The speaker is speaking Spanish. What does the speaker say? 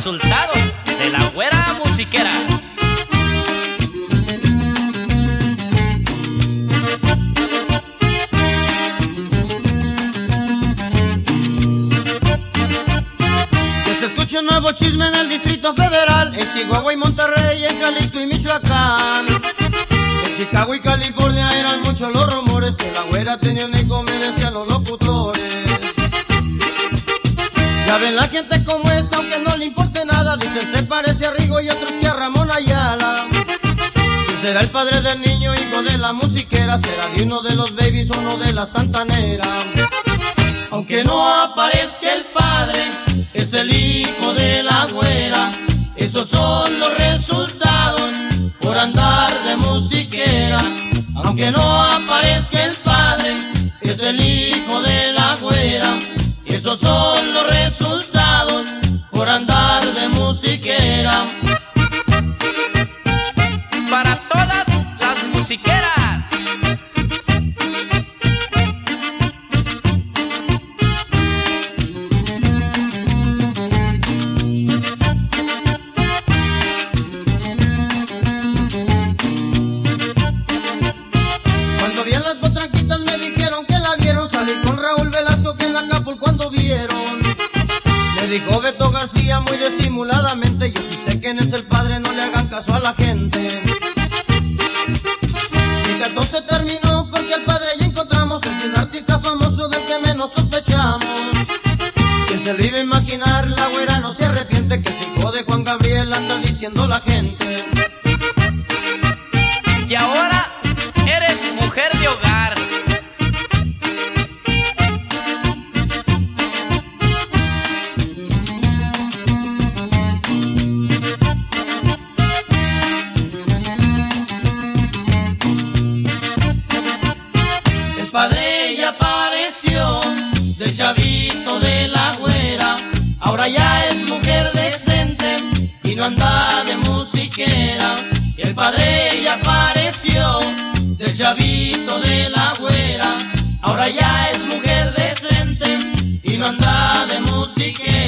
resultados de la güera musiquera. Que se escuche un nuevo chisme en el Distrito Federal, en Chihuahua y Monterrey, en Jalisco y Michoacán. En Chicago y California eran muchos los rumores que la güera tenía un hijo, me decían los locutores. Ya ven la gente como es, aunque no le importe nada. Dicen se parece a Rigo y otros que a Ramón Ayala. ¿Quién será el padre del niño, hijo de la musiquera? ¿Será de uno de los babies o uno de la santanera? Aunque no aparezca el padre, es el hijo de la güera. Esos son los resultados por andar de musiquera. Aunque no aparezca el padre, es el hijo de la güera. Esos son los resultados por andar de musiquera. Para todas las musiqueras. Cuando vi a las potranquitas me dijeron que la vieron salir con Raúl Velasco, que en Acapulco cuando vieron. Me dijo Beto García muy disimuladamente: yo sí sé quién es el padre, no le hagan caso a la gente. Mi cartón se terminó porque el padre ya encontramos. Es un artista famoso del que menos sospechamos. ¿Quién se le iba a imaginar? La güera no se arrepiente, que es hijo de Juan Gabriel, anda diciendo la gente. Y ahora eres mujer de hogar. El padre ya apareció del chavito de la güera. Ahora ya es mujer decente y no anda de musiquera. El padre ya apareció del chavito de la güera. Ahora ya es mujer decente y no anda de musiquera.